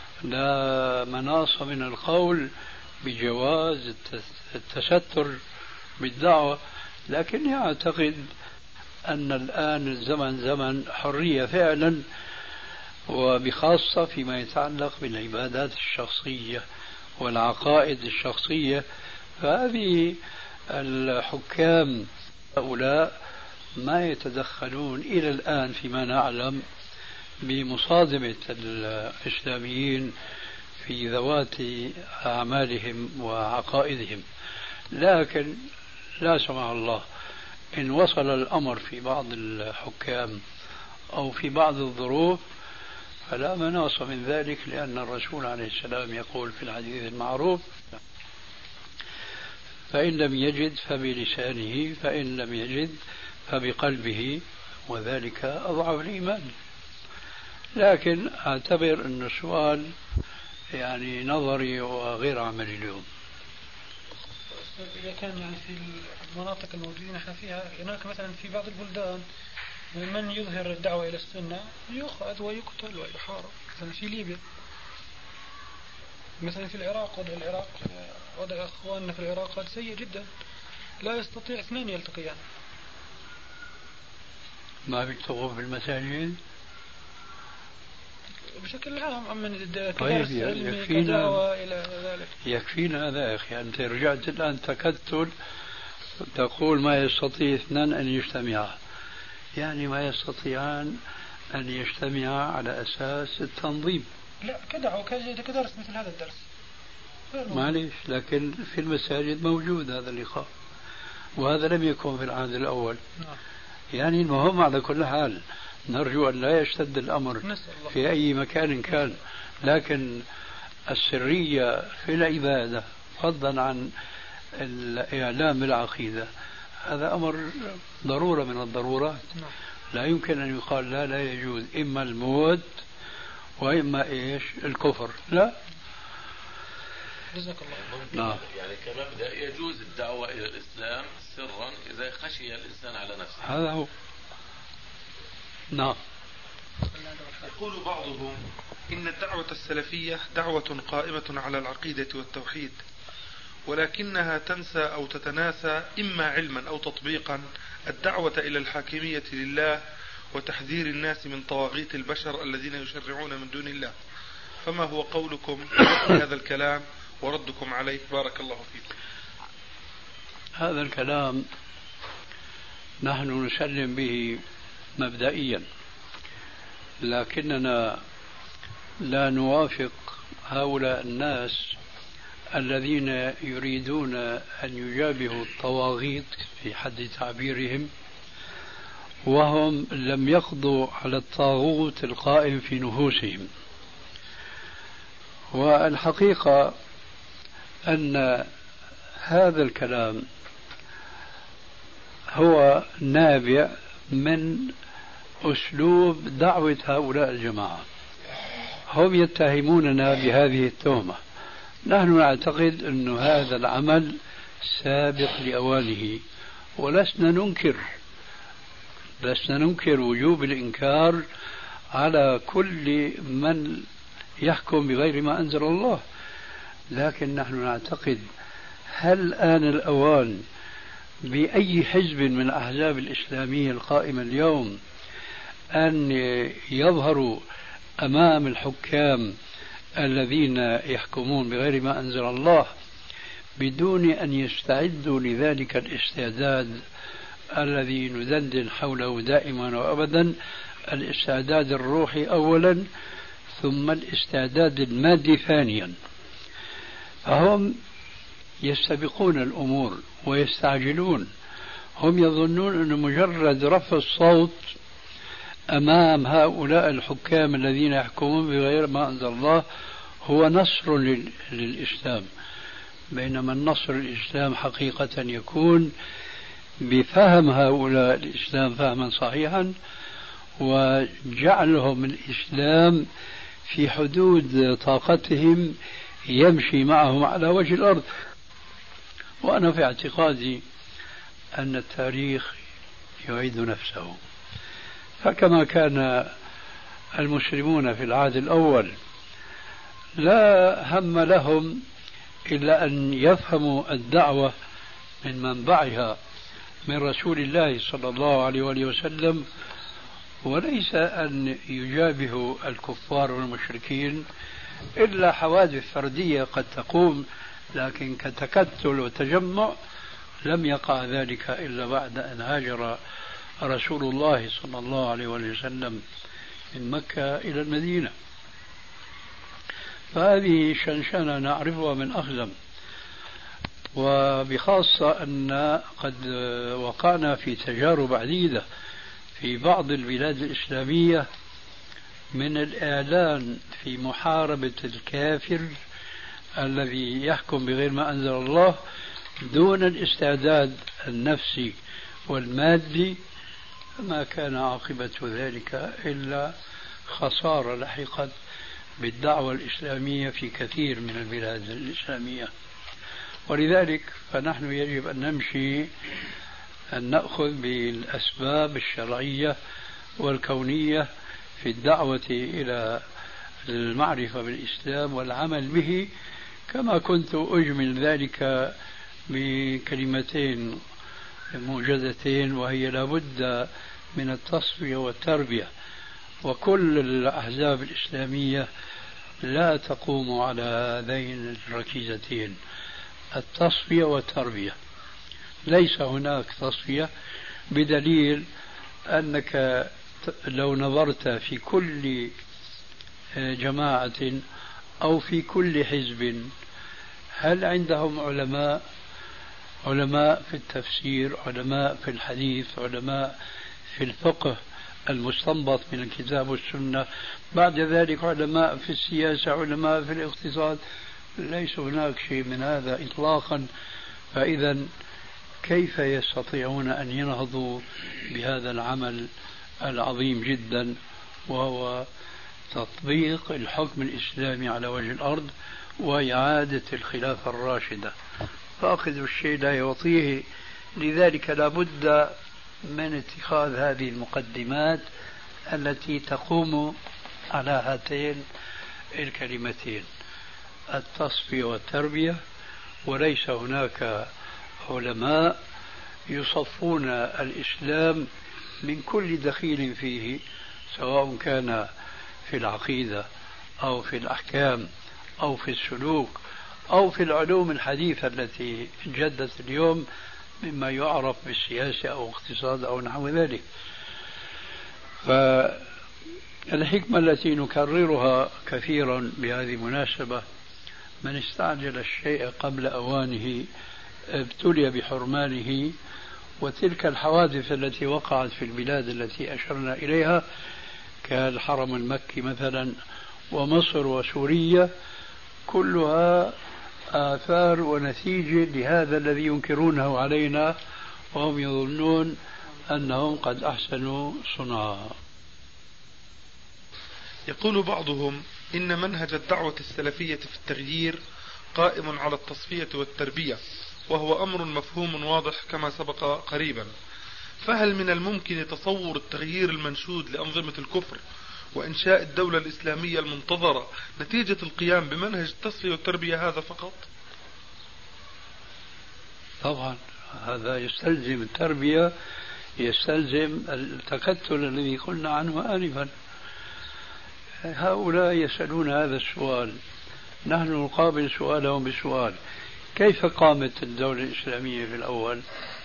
لا مناص من القول بجواز التستر بالدعوة. لكني أعتقد أن الآن الزمن زمن حرية فعلا، وبخاصة فيما يتعلق بالعبادات الشخصية والعقائد الشخصية. فهذه الحكام هؤلاء ما يتدخلون إلى الآن فيما نعلم بمصادمة الإسلاميين في ذوات أعمالهم وعقائدهم. لكن لا سمح الله إن وصل الأمر في بعض الحكام أو في بعض الظروف فلا مناص من ذلك، لأن الرسول عليه السلام يقول في الحديث المعروف: فإن لم يجد فبلسانه، فإن لم يجد فبقلبه، وذلك أضعف الإيمان. لكن أعتبر أن السؤال يعني نظري وغير عملي اليوم. إذا كان يعني في المناطق الموجودين احنا فيها، هناك مثلا في بعض البلدان من يظهر الدعوة إلى السنة يؤخذ ويقتل ويحارب، مثلا في ليبيا، مثلا في العراق. وضع أخواننا في العراق قد سيء جدا، لا يستطيع اثنين يلتقيان. ما بيكتبوا في المساجد بشكل عام من طيب كدعوة إلى ذلك. يكفينا هذا يا أخي. أنت رجعت الآن تكتل تقول ما يستطيع اثنان أن يجتمعا، يعني ما يستطيعان أن يجتمعا على أساس التنظيم. لا كدعوة كدرس مثل هذا الدرس معليش، لكن في المساجد موجود هذا اللقاء، وهذا لم يكن في العهد الأول. يعني المهم على كل حال نرجو أن لا يشتد الأمر في أي مكان كان، لكن السرية في العبادة فضلا عن الإعلام بالعقيدة هذا أمر ضرورة من الضرورات. لا يمكن أن يقال لا يجوز إما الموت وإما إيش الكفر، لا. جزاك الله. نعم. يعني كمبدأ يجوز الدعوة إلى الإسلام سرا إذا خشي الإنسان على نفسه، هذا هو. نعم. يقول بعضهم إن الدعوة السلفية دعوة قائمة على العقيدة والتوحيد، ولكنها تنسى أو تتناسى إما علما أو تطبيقا الدعوة إلى الحاكمية لله وتحذير الناس من طواغيت البشر الذين يشرعون من دون الله. فما هو قولكم في هذا الكلام وردكم عليه؟ بارك الله فيكم. هذا الكلام نحن نسلم به مبدئيا، لكننا لا نوافق هؤلاء الناس الذين يريدون أن يجابهوا الطواغيت في حد تعبيرهم وهم لم يقضوا على الطاغوت القائم في نفوسهم. والحقيقة أن هذا الكلام هو نابع من أسلوب دعوة هؤلاء الجماعة. هم يتهموننا بهذه التهمة، نحن نعتقد أن هذا العمل سابق لأوانه، ولسنا ننكر وجوب الإنكار على كل من يحكم بغير ما أنزل الله، لكن نحن نعتقد هل آن الأوان بأي حزب من الأحزاب الإسلامية القائمة اليوم أن يظهروا أمام الحكام الذين يحكمون بغير ما أنزل الله بدون أن يستعدوا لذلك الاستعداد الذي ندندن حوله دائما وأبدا، الاستعداد الروحي أولا ثم الاستعداد المادي ثانيا. فهم يستبقون الأمور ويستعجلون، هم يظنون أن مجرد رفع الصوت أمام هؤلاء الحكام الذين يحكمون بغير ما أنزل الله هو نصر للإسلام، بينما النصر للإسلام حقيقة يكون بفهم هؤلاء الإسلام فهما صحيحا وجعلهم الإسلام في حدود طاقتهم يمشي معهم على وجه الأرض. وأنا في اعتقادي أن التاريخ يعيد نفسه، فكما كان المسلمون في العهد الأول لا هم لهم إلا أن يفهموا الدعوة من منبعها من رسول الله صلى الله عليه وآله وسلم، وليس أن يجابهوا الكفار والمشركين إلا حوادث فردية قد تقوم، لكن كتكتل وتجمع لم يقع ذلك إلا بعد أن هاجر رسول الله صلى الله عليه وسلم من مكة إلى المدينة. فهذه شنشنة نعرفها من أقدم، وبخاصة أن قد وقعنا في تجارب عديدة في بعض البلاد الإسلامية من الإعلان في محاربة الكافر الذي يحكم بغير ما أنزل الله دون الاستعداد النفسي والمادي، ما كان عاقبة ذلك إلا خسارة لحقت بالدعوة الإسلامية في كثير من البلاد الإسلامية. ولذلك فنحن يجب أن نمشي أن نأخذ بالأسباب الشرعية والكونية في الدعوة إلى المعرفة بالإسلام والعمل به، كما كنت أجمل ذلك بكلمتين موجزتين، وهي لابد من التصفية والتربية، وكل الأحزاب الإسلامية لا تقوم على هذين الركيزتين، التصفية والتربية. ليس هناك تصفية، بدليل أنك لو نظرت في كل جماعة أو في كل حزب هل عندهم علماء في التفسير، علماء في الحديث، علماء في الفقه، المستنبط من الكتاب والسنة. بعد ذلك علماء في السياسة، علماء في الاقتصاد، ليس هناك شيء من هذا إطلاقا. فإذا كيف يستطيعون أن ينهضوا بهذا العمل العظيم جدا، وهو تطبيق الحكم الإسلامي على وجه الأرض وإعادة الخلافة الراشدة؟ فاقد الشيء لا يعطيه. لذلك لا بد من اتخاذ هذه المقدمات التي تقوم على هاتين الكلمتين: التصفية والتربية. وليس هناك علماء يصفون الإسلام من كل دخيل فيه، سواء كان في العقيدة أو في الأحكام أو في السلوك أو في العلوم الحديثة التي جدت اليوم مما يعرف بالسياسة أو اقتصاد أو نحو ذلك. فالحكمة التي نكررها كثيرا بهذه المناسبة: من استعجل الشيء قبل أوانه ابتلي بحرمانه. وتلك الحوادث التي وقعت في البلاد التي أشرنا إليها كالحرم المكي مثلا ومصر وسوريا كلها آثار ونتيجة لهذا الذي ينكرونه علينا وهم يظنون أنهم قد أحسنوا صنعا. يقول بعضهم إن منهج الدعوة السلفية في التغيير قائم على التصفية والتربية، وهو أمر مفهوم واضح كما سبق قريبا. فهل من الممكن تصور التغيير المنشود لأنظمة الكفر وإنشاء الدولة الإسلامية المنتظرة نتيجة القيام بمنهج التصفية والتربية هذا فقط؟ طبعا هذا يستلزم التربية، يستلزم التكتل الذي قلنا عنه آنفا. هؤلاء يسألون هذا السؤال، نحن نقابل سؤالهم بسؤال: كيف قامت الدولة الإسلامية في الأول؟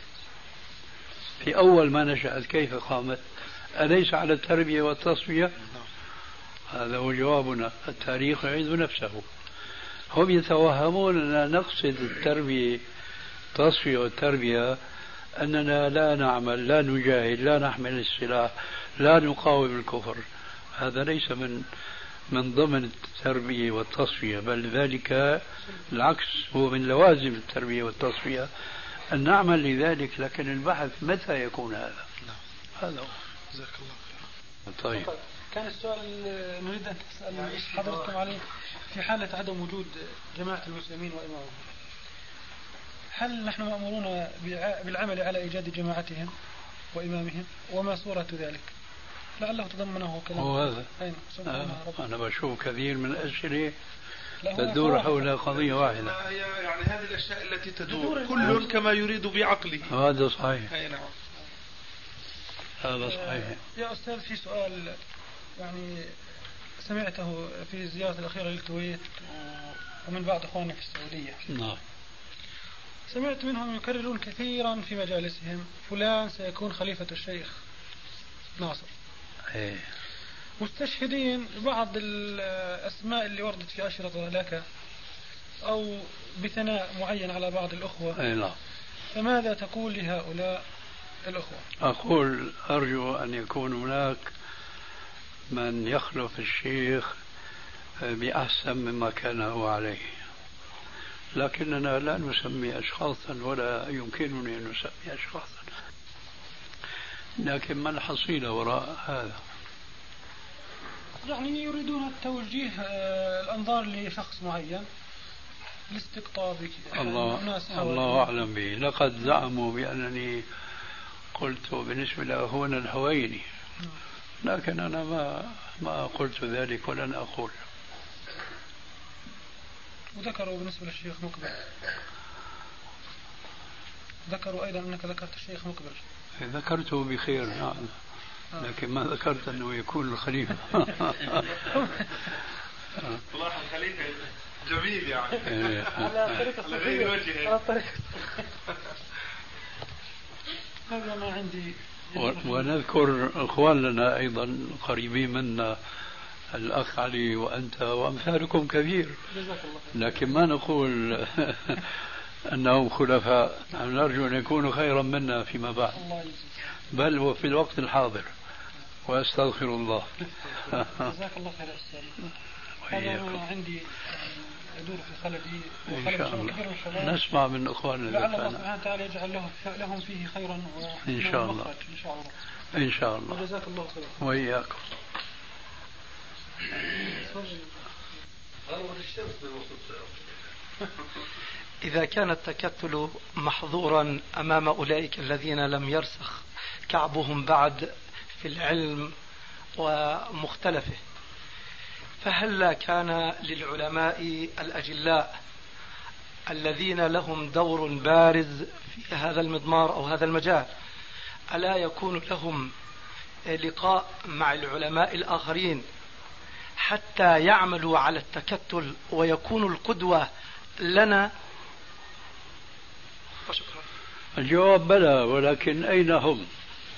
في أول ما نشأت كيف قامت؟ أليس على التربية والتصفية؟ هذا هو جوابنا. التاريخ يعيد نفسه. هم يتوهمون أننا نقصد التربية التصفية والتربية أننا لا نعمل، لا نجاهد، لا نحمل السلاح، لا نقاوم الكفر. هذا ليس من ضمن التربية والتصفية، بل ذلك العكس، هو من لوازم التربية والتصفية أن نعمل لذلك. لكن البحث متى يكون هذا؟ هذا هو. جزاك الله خير. طيب، كان السؤال نريد أن تسأل حضرتكم عليه: في حالة عدم وجود جماعة المسلمين وإمامهم، هل نحن مأمورون بالعمل على إيجاد جماعتهم وإمامهم؟ وما صورة ذلك؟ لعله تضمنه كلام. هو هذا. أنا بشوف كثير من الأسئلة تدور حول قضية واحدة. يعني هذه الأشياء التي تدور كل كما يريد بعقله. هذا صحيح. أي نعم. هذا صحيح. يا أستاذ، في سؤال يعني سمعته في الزيارة الأخيرة للكويت ومن بعض أخواننا في السعودية. نعم. سمعت منهم يكررون كثيرا في مجالسهم: فلان سيكون خليفة الشيخ ناصر. مستشهدين بعض الأسماء اللي وردت في أشرطة لك أو بثناء معين على بعض الأخوة. نعم. فماذا تقول لهؤلاء الأخوة؟ أقول أرجو أن يكون هناك من يخلف الشيخ بأحسن مما كان هو عليه، لكننا لا نسمي أشخاصا ولا يمكنني أن نسمي أشخاصا. لكن ما الحصيلة وراء هذا؟ يعني يريدون توجيه الأنظار لشخص معين لاستقطاب الله أعلم به. لقد زعموا بأنني قلت بالنسبة لأخونا الحويني، لكن أنا ما قلت ذلك ولن أقول. وذكروا بالنسبة للشيخ مقبل، ذكروا أيضا أنك ذكرت الشيخ مقبل. ذكرته بخير نعم، لكن ما ذكرت أنه يكون الخليفة. والله الخليفة جميل يعني. على طريقة غير وجهه. على طريقة هذا ما عندي. ونذكر إخواننا أيضا قريبين منا، الأخ علي وأنت وأمثالكم كثير، لكن ما نقول أنهم خلفاء. نرجو أن يكونوا خيرا منا فيما بعد، بل وفي الوقت الحاضر. وأستغفر الله. جزاك الله خير أستاذ. هذا عندي يدور في خلدي إن شاء الله نسمع من أخواننا. لعل الله سبحانه وتعالى يجعل لهم فيه خيرا إن شاء الله. إن شاء الله. وجزاك الله خيرا. وإياكم. إذا كان التكتل محظورا أمام أولئك الذين لم يرسخ كعبهم بعد في العلم ومختلفه، فهل كان للعلماء الأجلاء الذين لهم دور بارز في هذا المضمار أو هذا المجال ألا يكون لهم لقاء مع العلماء الآخرين حتى يعملوا على التكتل ويكونوا القدوة لنا؟ وشكرا. الجواب بلى، ولكن أين هم؟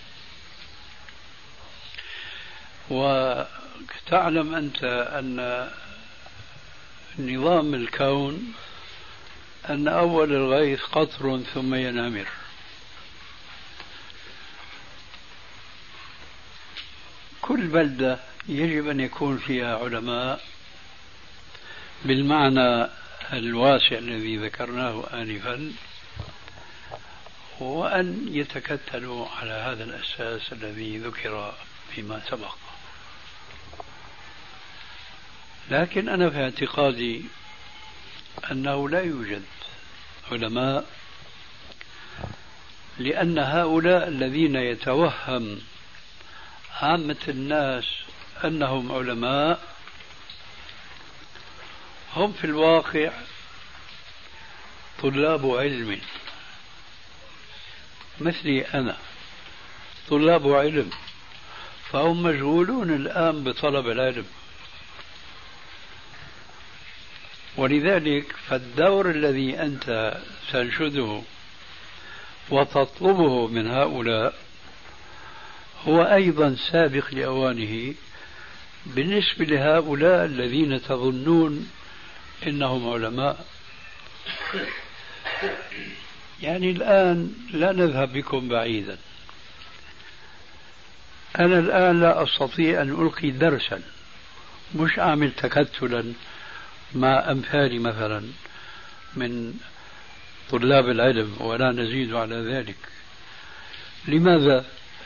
وتعلم أنت أن نظام الكون أن أول الغيث قطر ثم ينهمر. كل بلدة يجب أن يكون فيها علماء بالمعنى الواسع الذي ذكرناه آنفا، وأن يتكتلوا على هذا الأساس الذي ذكر فيما سبق. لكن أنا في اعتقادي أنه لا يوجد علماء، لأن هؤلاء الذين يتوهم عامة الناس أنهم علماء هم في الواقع طلاب علم مثلي أنا، طلاب علم، فهم مشغولون الآن بطلب العلم. ولذلك فالدور الذي أنت تنشده وتطلبه من هؤلاء هو أيضا سابق لأوانه بالنسبة لهؤلاء الذين تظنون إنهم علماء. يعني الآن لا نذهب بكم بعيدا. أنا الآن لا أستطيع أن ألقي درسا، مش أعمل تكتلا مع أمثالي مثلا من طلاب العلم ولا نزيد على ذلك. لماذا؟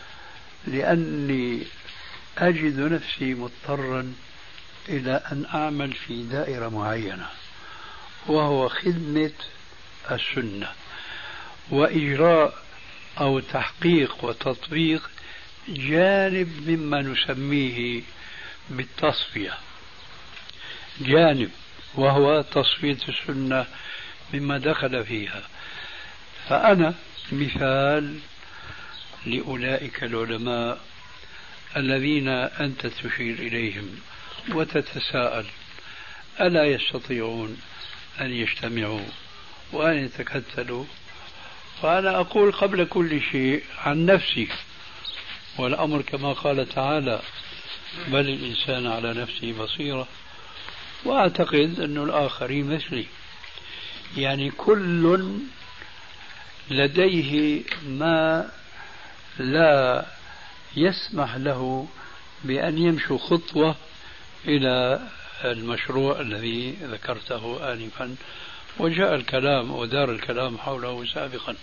لأني أجد نفسي مضطرا إلى أن أعمل في دائرة معينة، وهو خدمة السنة وإجراء أو تحقيق وتطبيق جانب مما نسميه بالتصفية، جانب وهو تصفية السنة مما دخل فيها. فأنا مثال لأولئك العلماء الذين أنت تشير إليهم وتتساءل ألا يستطيعون أن يجتمعوا وأن يتكتلوا؟ فأنا أقول قبل كل شيء عن نفسي، والأمر كما قال تعالى بل الإنسان على نفسه بصيرة، وأعتقد أن الآخرين مثلي. يعني كل لديه ما لا يسمح له بأن يمشي خطوة إلى المشروع الذي ذكرته آنفا وجاء الكلام ودار الكلام حوله سابقا.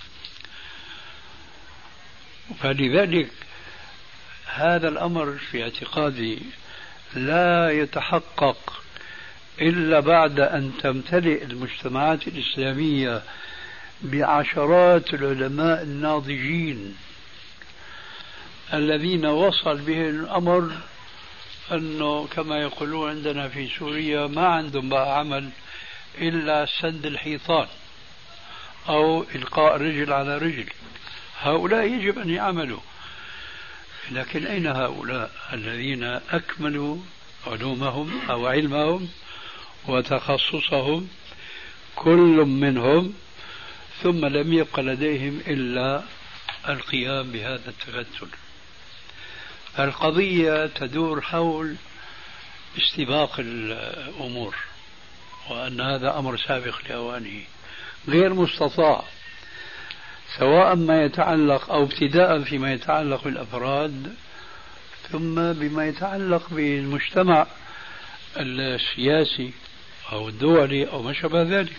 فلذلك هذا الأمر في اعتقادي لا يتحقق إلا بعد أن تمتلئ المجتمعات الإسلامية بعشرات العلماء الناضجين الذين وصل به الأمر أنه كما يقولون عندنا في سوريا ما عندهم بقى عمل إلا سد الحيطان أو إلقاء رجل على رجل. هؤلاء يجب أن يعملوا، لكن أين هؤلاء الذين أكملوا علومهم أو علمهم وتخصصهم كل منهم ثم لم يبق لديهم إلا القيام بهذا التكتل؟ القضية تدور حول استباق الأمور، وأن هذا أمر سابق لأوانه غير مستطاع، سواء ما يتعلق أو ابتداء فيما يتعلق بالأفراد ثم بما يتعلق بالمجتمع السياسي أو الدولي أو ما شابه ذلك.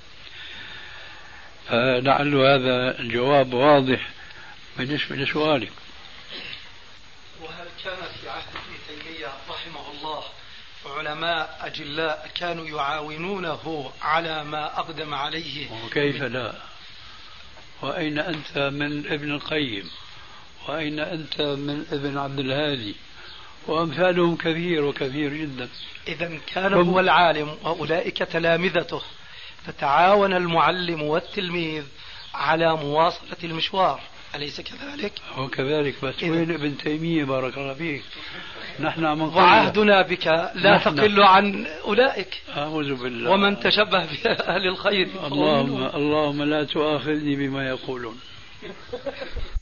فلعل هذا الجواب واضح بالنسبة لسؤالك. وهل كان في عهد ابن تيمية رحمه الله علماء أجلاء كانوا يعاونونه على ما أقدم عليه؟ وكيف لا؟ وأين أنت من ابن القيم؟ وأين أنت من ابن عبد الهادي؟ وأمثالهم كثير وكثير جدا. إذا كان هو العالم وأولئك تلامذته، فتعاون المعلم والتلميذ على مواصلة المشوار، أليس كذلك؟ هو كذلك، بس وين ابن تيمية بارك الله فيك؟ نحن وعهدنا بك لا تقل عن أولئك. أعوذ بالله. ومن تشبه بأهل الخير اللهم لا تؤاخذني بما يقولون.